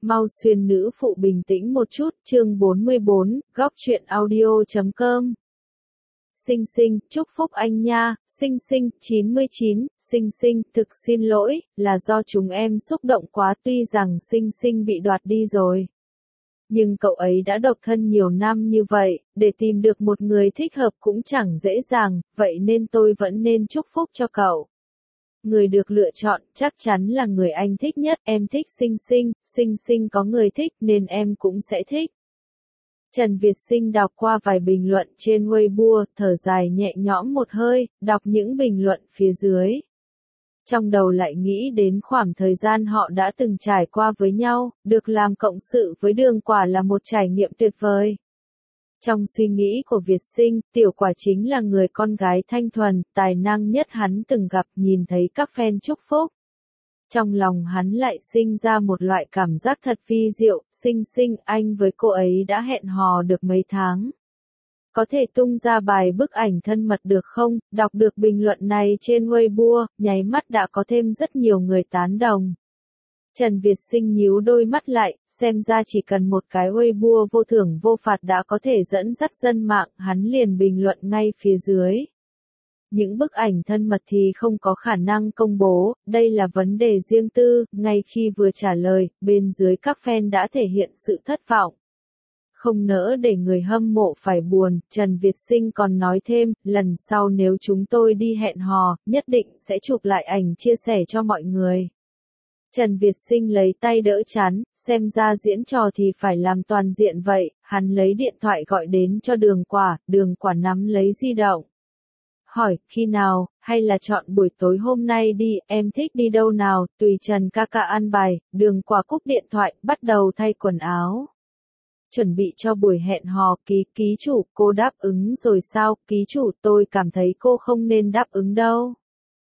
Mau xuyên nữ phụ bình tĩnh một chút, chương 44, góc truyện audio.com. Sinh Sinh, chúc phúc anh nha, Sinh Sinh, 99, Sinh Sinh, thực xin lỗi, là do chúng em xúc động quá tuy rằng Sinh Sinh bị đoạt đi rồi. Nhưng cậu ấy đã độc thân nhiều năm như vậy, để tìm được một người thích hợp cũng chẳng dễ dàng, vậy nên tôi vẫn nên chúc phúc cho cậu. Người được lựa chọn chắc chắn là người anh thích nhất, em thích Sinh Sinh, Sinh Sinh có người thích nên em cũng sẽ thích. Trần Việt Sinh đọc qua vài bình luận trên Weibo, thở dài nhẹ nhõm một hơi, đọc những bình luận phía dưới. Trong đầu lại nghĩ đến khoảng thời gian họ đã từng trải qua với nhau, được làm cộng sự với Đường Quả là một trải nghiệm tuyệt vời. Trong suy nghĩ của Việt Sinh, Tiểu Quả chính là người con gái thanh thuần, tài năng nhất hắn từng gặp, nhìn thấy các fan chúc phúc. Trong lòng hắn lại sinh ra một loại cảm giác thật vi diệu, Sinh Sinh, anh với cô ấy đã hẹn hò được mấy tháng. Có thể tung ra bài bức ảnh thân mật được không? Đọc được bình luận này trên Weibo, nháy mắt đã có thêm rất nhiều người tán đồng. Trần Việt Sinh nhíu đôi mắt lại, xem ra chỉ cần một cái Weibo vô thưởng vô phạt đã có thể dẫn dắt dân mạng, hắn liền bình luận ngay phía dưới. Những bức ảnh thân mật thì không có khả năng công bố, đây là vấn đề riêng tư, ngay khi vừa trả lời, bên dưới các fan đã thể hiện sự thất vọng. Không nỡ để người hâm mộ phải buồn, Trần Việt Sinh còn nói thêm, lần sau nếu chúng tôi đi hẹn hò, nhất định sẽ chụp lại ảnh chia sẻ cho mọi người. Trần Việt Sinh lấy tay đỡ chán, xem ra diễn trò thì phải làm toàn diện vậy, hắn lấy điện thoại gọi đến cho Đường Quả nắm lấy di động. Hỏi, khi nào, hay là chọn buổi tối hôm nay đi, em thích đi đâu nào, tùy Trần ca ca an bài, Đường Quả cúp điện thoại, bắt đầu thay quần áo. Chuẩn bị cho buổi hẹn hò, ký chủ, cô đáp ứng rồi sao, ký chủ, tôi cảm thấy cô không nên đáp ứng đâu.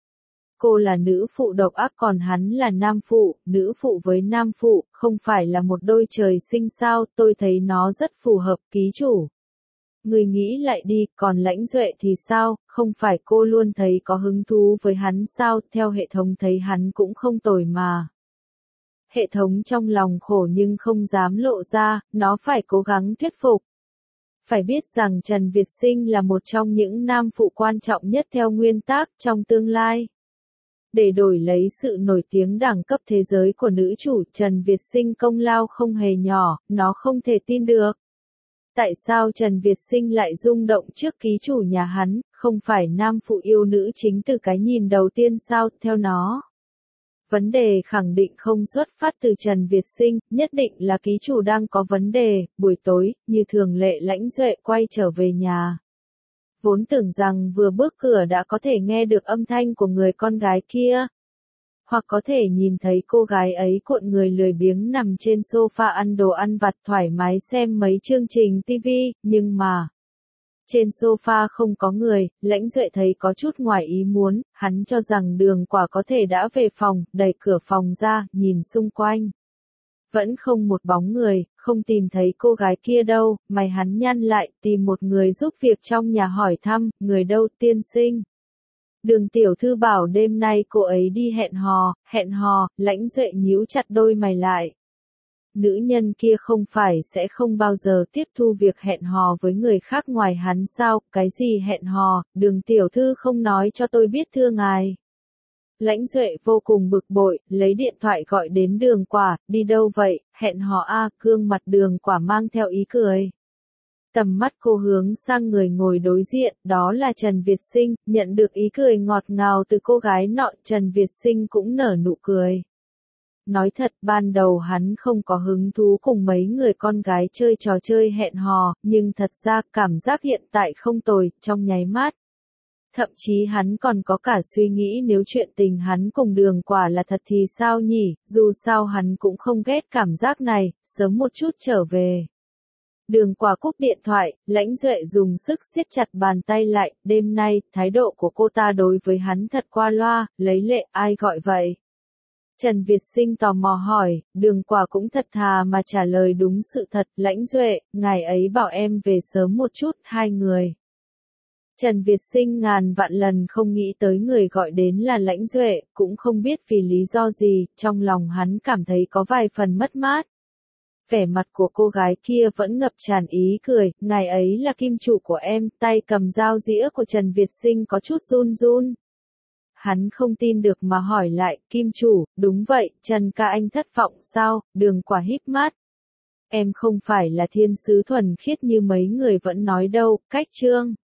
Cô là nữ phụ độc ác còn hắn là nam phụ, nữ phụ với nam phụ, không phải là một đôi trời sinh sao, tôi thấy nó rất phù hợp, ký chủ. Người nghĩ lại đi, còn Lãnh Duệ thì sao, không phải cô luôn thấy có hứng thú với hắn sao, theo hệ thống thấy hắn cũng không tồi mà. Hệ thống trong lòng khổ nhưng không dám lộ ra, nó phải cố gắng thuyết phục. Phải biết rằng Trần Việt Sinh là một trong những nam phụ quan trọng nhất theo nguyên tắc trong tương lai. Để đổi lấy sự nổi tiếng đẳng cấp thế giới của nữ chủ, Trần Việt Sinh công lao không hề nhỏ, nó không thể tin được. Tại sao Trần Việt Sinh lại rung động trước ký chủ nhà hắn, không phải nam phụ yêu nữ chính từ cái nhìn đầu tiên sao, theo nó. Vấn đề khẳng định không xuất phát từ Trần Việt Sinh, nhất định là ký chủ đang có vấn đề. Buổi tối, như thường lệ Lãnh Duệ quay trở về nhà. Vốn tưởng rằng vừa bước cửa đã có thể nghe được âm thanh của người con gái kia. Hoặc có thể nhìn thấy cô gái ấy cuộn người lười biếng nằm trên sofa ăn đồ ăn vặt thoải mái xem mấy chương trình TV, nhưng mà trên sofa không có người, Lãnh Duệ thấy có chút ngoài ý muốn, hắn cho rằng Đường Quả có thể đã về phòng, đẩy cửa phòng ra, nhìn xung quanh. Vẫn không một bóng người, không tìm thấy cô gái kia đâu, mày hắn nhăn lại, tìm một người giúp việc trong nhà hỏi thăm, người đâu, tiên sinh. Đường tiểu thư bảo đêm nay cô ấy đi hẹn hò, Lãnh Duệ nhíu chặt đôi mày lại. Nữ nhân kia không phải sẽ không bao giờ tiếp thu việc hẹn hò với người khác ngoài hắn sao, cái gì hẹn hò, Đường tiểu thư không nói cho tôi biết thưa ngài. Lãnh Duệ vô cùng bực bội, lấy điện thoại gọi đến Đường Quả, đi đâu vậy, hẹn hò a, gương mặt Đường Quả mang theo ý cười. Tầm mắt cô hướng sang người ngồi đối diện, đó là Trần Việt Sinh, nhận được ý cười ngọt ngào từ cô gái nọ, Trần Việt Sinh cũng nở nụ cười. Nói thật, ban đầu hắn không có hứng thú cùng mấy người con gái chơi trò chơi hẹn hò, nhưng thật ra cảm giác hiện tại không tồi, trong nháy mắt. Thậm chí hắn còn có cả suy nghĩ nếu chuyện tình hắn cùng Đường Quả là thật thì sao nhỉ, dù sao hắn cũng không ghét cảm giác này, sớm một chút trở về. Đường Quả cúp điện thoại, Lãnh Duệ dùng sức siết chặt bàn tay lại, đêm nay, thái độ của cô ta đối với hắn thật qua loa, lấy lệ, ai gọi vậy? Trần Việt Sinh tò mò hỏi, Đường Quả cũng thật thà mà trả lời đúng sự thật, Lãnh Duệ, ngài ấy bảo em về sớm một chút, hai người. Trần Việt Sinh ngàn vạn lần không nghĩ tới người gọi đến là Lãnh Duệ, cũng không biết vì lý do gì, trong lòng hắn cảm thấy có vài phần mất mát. Vẻ mặt của cô gái kia vẫn ngập tràn ý cười, ngài ấy là kim chủ của em, tay cầm dao dĩa của Trần Việt Sinh có chút run run. Hắn không tin được mà hỏi lại, kim chủ, đúng vậy, Trần ca anh thất vọng sao, Đường Quả híp mắt. Em không phải là thiên sứ thuần khiết như mấy người vẫn nói đâu, cách trương.